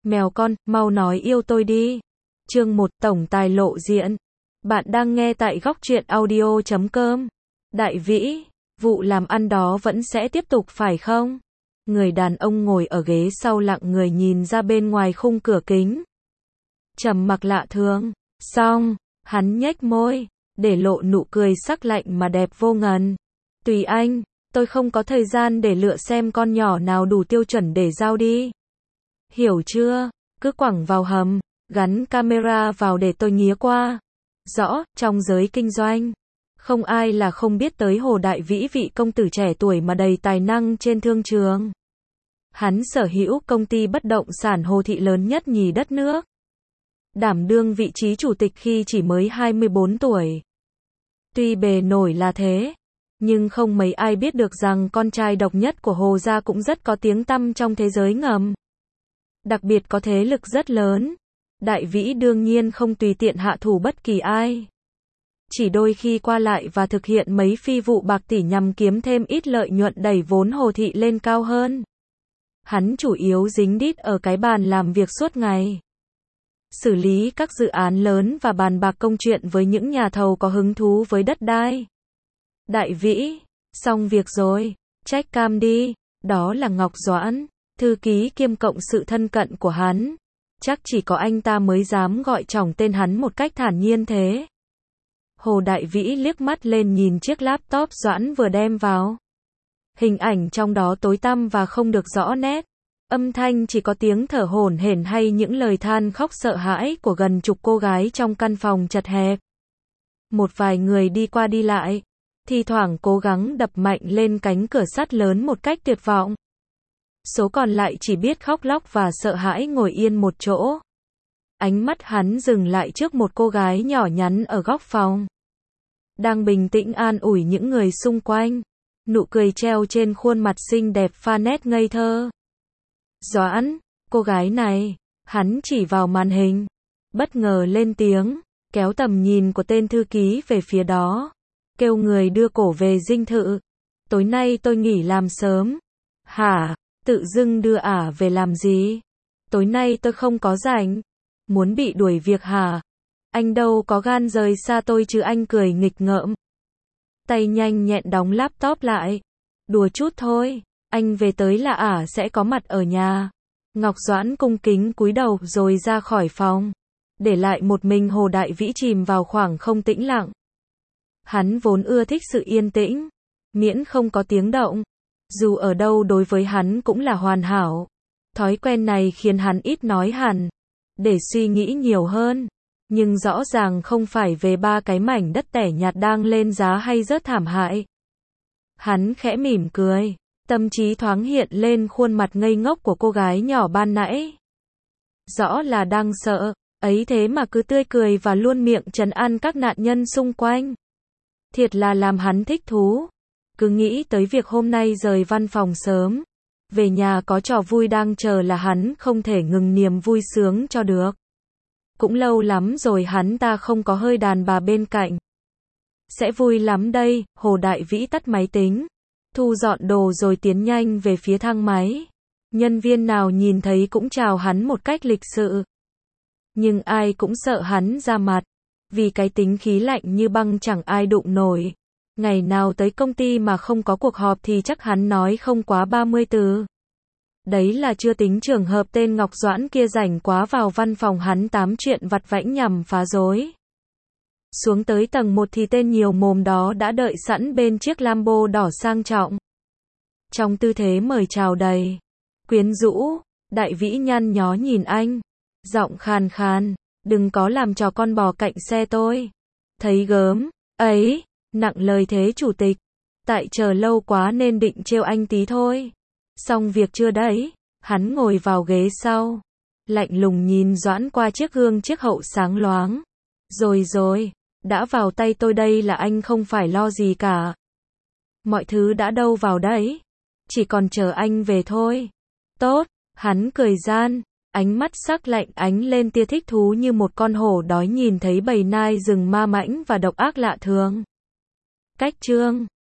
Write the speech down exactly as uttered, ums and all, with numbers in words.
Mèo con, mau nói yêu tôi đi. Chương một, tổng tài lộ diện. Bạn đang nghe tại góc truyện audio chấm com. Đại Vĩ, vụ làm ăn đó vẫn sẽ tiếp tục phải không? Người đàn ông ngồi ở ghế sau lặng người nhìn ra bên ngoài khung cửa kính. Trầm mặc lạ thường. Xong, hắn nhếch môi, để lộ nụ cười sắc lạnh mà đẹp vô ngần. Tùy anh, tôi không có thời gian để lựa xem con nhỏ nào đủ tiêu chuẩn để giao đi. Hiểu chưa? Cứ quẳng vào hầm, gắn camera vào để tôi nghía qua. Rõ, trong giới kinh doanh, không ai là không biết tới Hồ Đại Vĩ, vị công tử trẻ tuổi mà đầy tài năng trên thương trường. Hắn sở hữu công ty bất động sản Hồ Thị lớn nhất nhì đất nước. Đảm đương vị trí chủ tịch khi chỉ mới hai mươi bốn tuổi. Tuy bề nổi là thế, nhưng không mấy ai biết được rằng con trai độc nhất của Hồ gia cũng rất có tiếng tăm trong thế giới ngầm. Đặc biệt có thế lực rất lớn. Đại Vĩ đương nhiên không tùy tiện hạ thủ bất kỳ ai. Chỉ đôi khi qua lại và thực hiện mấy phi vụ bạc tỷ nhằm kiếm thêm ít lợi nhuận đẩy vốn Hồ Thị lên cao hơn. Hắn chủ yếu dính đít ở cái bàn làm việc suốt ngày. Xử lý các dự án lớn và bàn bạc công chuyện với những nhà thầu có hứng thú với đất đai. Đại Vĩ, xong việc rồi, trách cam đi. Đó là Ngọc Doãn, thư ký kiêm cộng sự thân cận của hắn. Chắc chỉ có anh ta mới dám gọi trỏng tên hắn một cách thản nhiên thế. Hồ Đại Vĩ liếc mắt lên nhìn chiếc laptop Doãn vừa đem vào. Hình ảnh trong đó tối tăm và không được rõ nét. Âm thanh chỉ có tiếng thở hổn hển hay những lời than khóc sợ hãi của gần chục cô gái trong căn phòng chật hẹp. Một vài người đi qua đi lại, thi thoảng cố gắng đập mạnh lên cánh cửa sắt lớn một cách tuyệt vọng. Số còn lại chỉ biết khóc lóc và sợ hãi ngồi yên một chỗ. Ánh mắt hắn dừng lại trước một cô gái nhỏ nhắn ở góc phòng. Đang bình tĩnh an ủi những người xung quanh. Nụ cười treo trên khuôn mặt xinh đẹp pha nét ngây thơ. Doãn, cô gái này, hắn chỉ vào màn hình. Bất ngờ lên tiếng, kéo tầm nhìn của tên thư ký về phía đó. Kêu người đưa cổ về dinh thự. Tối nay tôi nghỉ làm sớm. Hả? Tự dưng đưa ả về làm gì? Tối nay tôi không có rảnh. Muốn bị đuổi việc hả? Anh đâu có gan rời xa tôi chứ, anh cười nghịch ngợm. Tay nhanh nhẹn đóng laptop lại. Đùa chút thôi, anh về tới là ả sẽ có mặt ở nhà. Ngọc Doãn cung kính cúi đầu rồi ra khỏi phòng. Để lại một mình Hồ Đại Vĩ chìm vào khoảng không tĩnh lặng. Hắn vốn ưa thích sự yên tĩnh, miễn không có tiếng động. Dù ở đâu đối với hắn cũng là hoàn hảo. Thói quen này khiến hắn ít nói hẳn, để suy nghĩ nhiều hơn. Nhưng rõ ràng không phải về ba cái mảnh đất tẻ nhạt đang lên giá hay rất thảm hại. Hắn khẽ mỉm cười, tâm trí thoáng hiện lên khuôn mặt ngây ngốc của cô gái nhỏ ban nãy. Rõ là đang sợ, ấy thế mà cứ tươi cười và luôn miệng trấn an các nạn nhân xung quanh. Thiệt là làm hắn thích thú. Cứ nghĩ tới việc hôm nay rời văn phòng sớm, về nhà có trò vui đang chờ là hắn không thể ngừng niềm vui sướng cho được. Cũng lâu lắm rồi hắn ta không có hơi đàn bà bên cạnh. Sẽ vui lắm đây. Hồ Đại Vĩ tắt máy tính, thu dọn đồ rồi tiến nhanh về phía thang máy. Nhân viên nào nhìn thấy cũng chào hắn một cách lịch sự. Nhưng ai cũng sợ hắn ra mặt, vì cái tính khí lạnh như băng chẳng ai đụng nổi. Ngày nào tới công ty mà không có cuộc họp thì chắc hắn nói không quá ba mươi từ. Đấy là chưa tính trường hợp tên Ngọc Doãn kia rảnh quá vào văn phòng hắn tám chuyện vặt vãnh nhằm phá rối. Xuống tới tầng một thì tên nhiều mồm đó đã đợi sẵn bên chiếc Lambo đỏ sang trọng. Trong tư thế mời chào đầy quyến rũ, Đại Vĩ nhăn nhó nhìn anh, giọng khàn khàn, đừng có làm trò con bò cạnh xe tôi. Thấy gớm, ấy, nặng lời thế chủ tịch, tại chờ lâu quá nên định trêu anh tí thôi. Xong việc chưa đấy? Hắn ngồi vào ghế sau, lạnh lùng nhìn Doãn qua chiếc gương chiếc hậu sáng loáng. Rồi rồi, đã vào tay tôi đây là anh không phải lo gì cả. Mọi thứ đã đâu vào đấy, chỉ còn chờ anh về thôi. Tốt, hắn cười gian, ánh mắt sắc lạnh ánh lên tia thích thú như một con hổ đói nhìn thấy bầy nai rừng ma mãnh và độc ác lạ thường. Cách chương